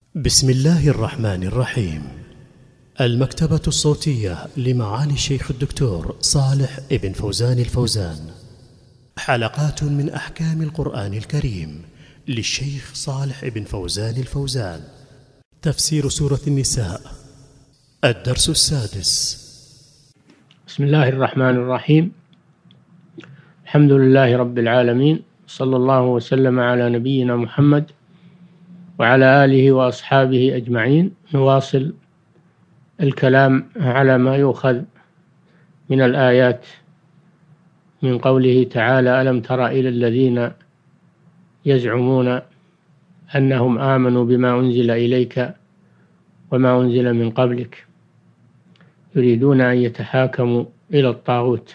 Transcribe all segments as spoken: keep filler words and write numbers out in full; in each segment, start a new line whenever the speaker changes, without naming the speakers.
بسم الله الرحمن الرحيم. المكتبة الصوتية لمعالي الشيخ الدكتور صالح ابن فوزان الفوزان، حلقات من أحكام القرآن الكريم للشيخ صالح ابن فوزان الفوزان. تفسير سورة النساء، الدرس السادس.
بسم الله الرحمن الرحيم. الحمد لله رب العالمين، صلى الله وسلم على نبينا محمد وعلى آله وأصحابه أجمعين. نواصل الكلام على ما يؤخذ من الآيات من قوله تعالى: ألم تر إلى الذين يزعمون أنهم آمنوا بما أنزل إليك وما أنزل من قبلك يريدون أن يتحاكموا إلى الطاغوت،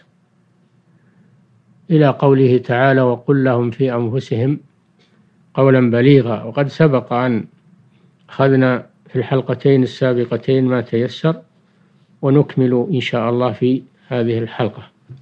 إلى قوله تعالى: وقل لهم في أنفسهم قولا بليغا. وقد سبق أن أخذنا في الحلقتين السابقتين ما تيسر، ونكمل إن شاء الله في هذه الحلقة.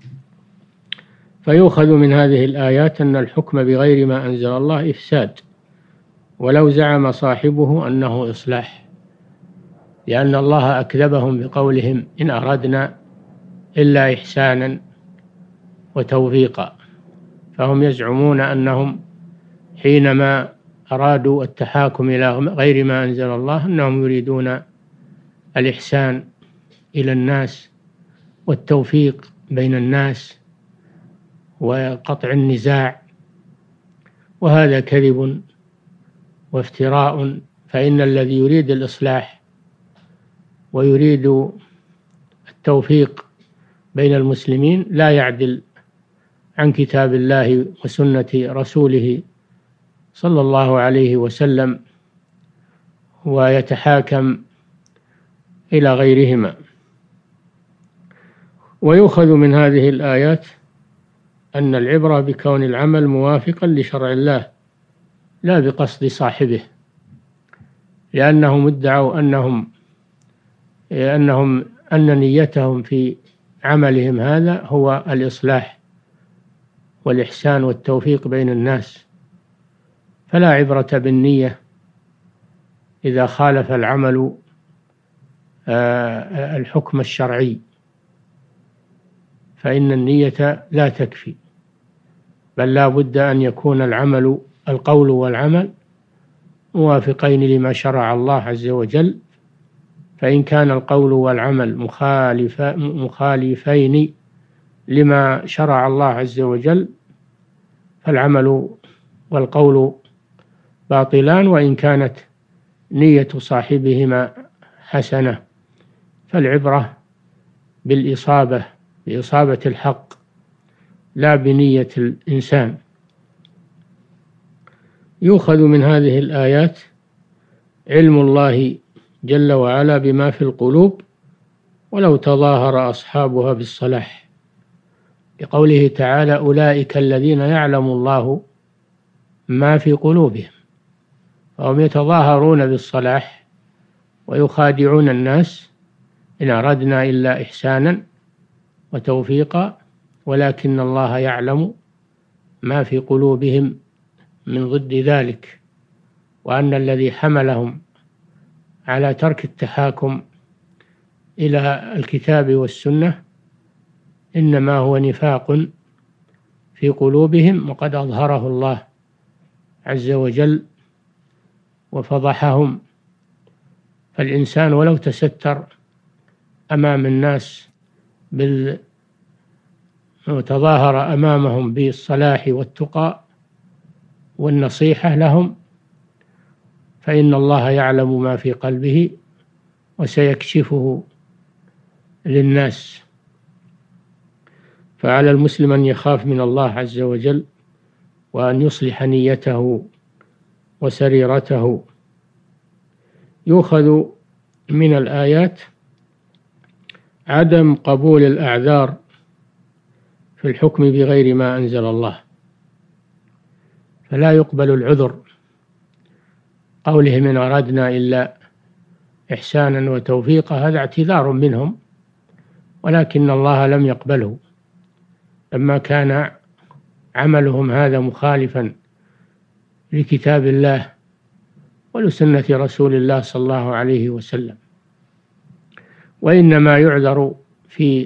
فيؤخذ من هذه الآيات أن الحكم بغير ما أنزل الله إفساد، ولو زعم صاحبه أنه إصلاح، لأن الله أكذبهم بقولهم: إن أردنا إلا إحسانا وتوفيقا. فهم يزعمون أنهم حينما أرادوا التحاكم إلى غير ما أنزل الله أنهم يريدون الإحسان إلى الناس والتوفيق بين الناس وقطع النزاع، وهذا كذب وافتراء. فإن الذي يريد الإصلاح ويريد التوفيق بين المسلمين لا يعدل عن كتاب الله وسنة رسوله صلى الله عليه وسلم ويتحاكم إلى غيرهما. ويؤخذ من هذه الآيات أن العبرة بكون العمل موافقا لشرع الله لا بقصد صاحبه، لأنهم ادعوا أنهم أنهم أن نيتهم في عملهم هذا هو الإصلاح والإحسان والتوفيق بين الناس، فلا عبرة بالنية إذا خالف العمل الحكم الشرعي، فإن النية لا تكفي، بل لا بد أن يكون العمل القول والعمل موافقين لما شرع الله عز وجل. فإن كان القول والعمل مخالف مخالفين لما شرع الله عز وجل فالعمل والقول باطلان، وإن كانت نية صاحبهما حسنة. فالعبرة بالإصابة بإصابة الحق لا بنية الإنسان. يؤخذ من هذه الآيات علم الله جل وعلا بما في القلوب ولو تظاهر أصحابها بالصلاح، لقوله تعالى: أولئك الذين يعلم الله ما في قلوبهم. فهم يتظاهرون بالصلاح ويخادعون الناس: إن أردنا إلا إحسانا وتوفيقا، ولكن الله يعلم ما في قلوبهم من ضد ذلك، وأن الذي حملهم على ترك التحاكم إلى الكتاب والسنة إنما هو نفاق في قلوبهم، وقد أظهره الله عز وجل وفضحهم. فالإنسان ولو تستر أمام الناس بال وتظاهر أمامهم بالصلاح والتقى والنصيحة لهم، فإن الله يعلم ما في قلبه وسيكشفه للناس. فعلى المسلم أن يخاف من الله عز وجل وأن يصلح نيته وسريرته. يؤخذ من الآيات عدم قبول الأعذار في الحكم بغير ما أنزل الله، فلا يقبل العذر. قولهم إن أردنا إلا إحسانا وتوفيقا هذا اعتذار منهم، ولكن الله لم يقبله لما كان عملهم هذا مخالفا لكتاب الله ولسنة رسول الله صلى الله عليه وسلم. وإنما يعذر في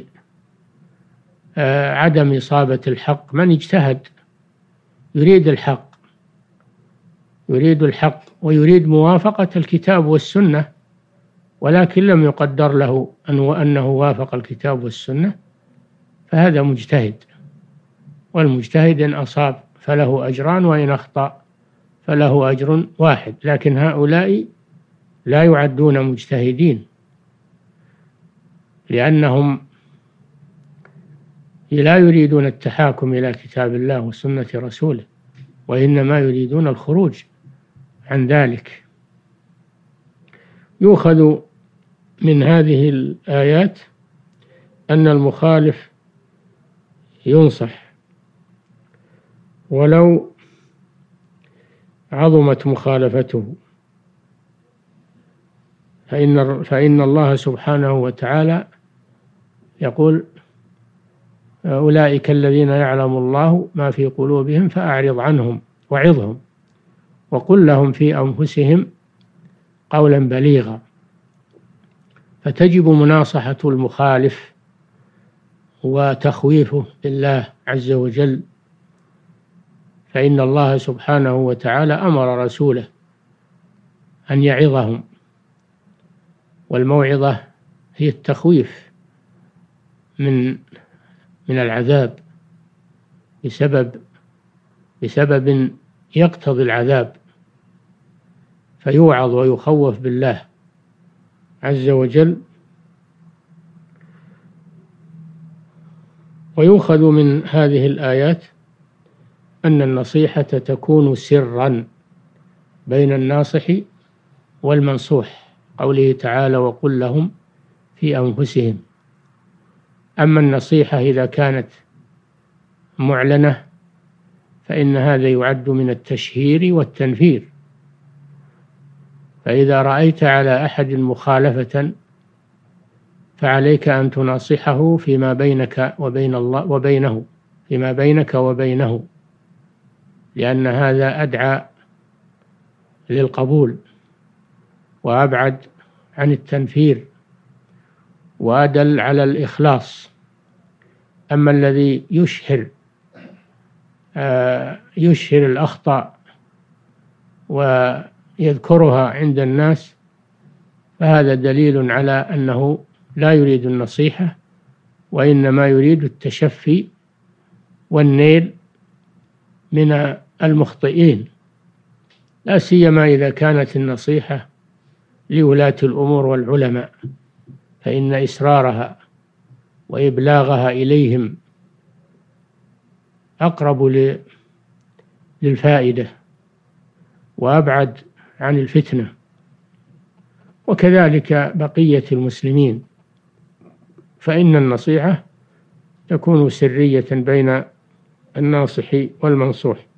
عدم إصابة الحق من اجتهد، يريد الحق يريد الحق ويريد موافقة الكتاب والسنة، ولكن لم يقدر له أنه وافق الكتاب والسنة، فهذا مجتهد، والمجتهد إن أصاب فله أجران وإن أخطأ فله أجر واحد. لكن هؤلاء لا يعدون مجتهدين، لأنهم لا يريدون التحاكم إلى كتاب الله وسنة رسوله، وإنما يريدون الخروج عن ذلك. يؤخذ من هذه الآيات أن المخالف ينصح ولو عظمت مخالفته، فإن فإن الله سبحانه وتعالى يقول: أولئك الذين يعلم الله ما في قلوبهم فأعرض عنهم وعظهم وقل لهم في أنفسهم قولا بليغا. فتجب مناصحة المخالف وتخويفه بالله عز وجل، فإن الله سبحانه وتعالى أمر رسوله أن يعظهم، والموعظة هي التخويف من من العذاب بسبب بسبب يقتضي العذاب، فيوعظ ويخوف بالله عز وجل. ويؤخذ من هذه الآيات أن النصيحة تكون سرا بين الناصح والمنصوح، قوله تعالى: وقل لهم في أنفسهم. أما النصيحة إذا كانت معلنة فإن هذا يعد من التشهير والتنفير. فإذا رأيت على أحد مخالفة فعليك أن تناصحه فيما بينك وبين الله وبينه فيما بينك وبينه، لأن هذا أدعى للقبول وأبعد عن التنفير وأدل على الإخلاص. أما الذي يشهر آه يشهر الأخطاء ويذكرها عند الناس فهذا دليل على أنه لا يريد النصيحة، وإنما يريد التشفي والنيل من المخطئين، لا سيما إذا كانت النصيحة لولاة الأمور والعلماء، فإن إسرارها وإبلاغها إليهم أقرب للفائدة وأبعد عن الفتنة، وكذلك بقية المسلمين، فإن النصيحة تكون سرية بين الناصح والمنصوح.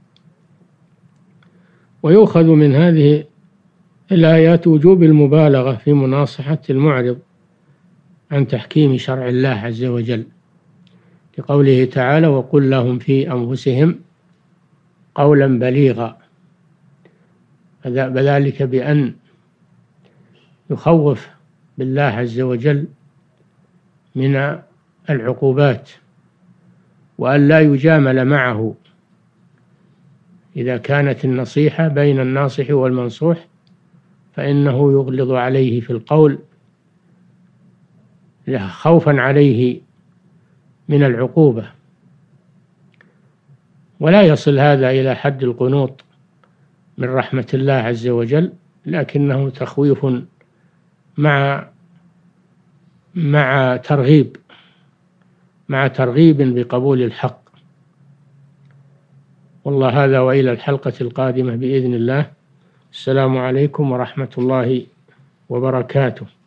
ويؤخذ من هذه الآيات وجوب المبالغة في مناصحة المعرض عن تحكيم شرع الله عز وجل، لقوله تعالى: وقل لهم في أنفسهم قولا بليغا، وذلك بأن يخوف بالله عز وجل من العقوبات، وأن لا يجامل معه. إذا كانت النصيحة بين الناصح والمنصوح فإنه يغلظ عليه في القول خوفا عليه من العقوبة، ولا يصل هذا إلى حد القنوط من رحمة الله عز وجل، لكنه تخويف مع مع ترغيب مع ترغيب بقبول الحق. والله هذا، وإلى الحلقة القادمة بإذن الله. السلام عليكم ورحمة الله وبركاته.